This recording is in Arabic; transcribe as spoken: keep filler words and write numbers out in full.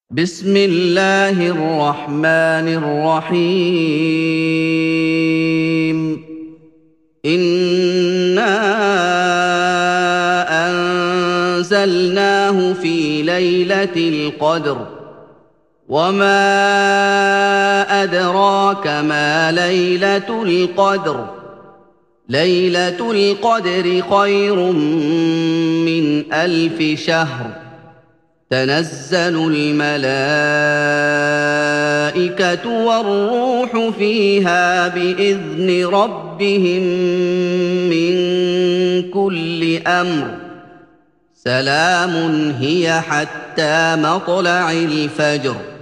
بسم الله الرحمن الرحيم إنا أنزلناه في ليلة القدر وما أدراك ما ليلة القدر ليلة القدر خير من ألف شهر تنزل الملائكة والروح فيها بإذن ربهم من كل أمر سلام هي حتى مطلع الفجر.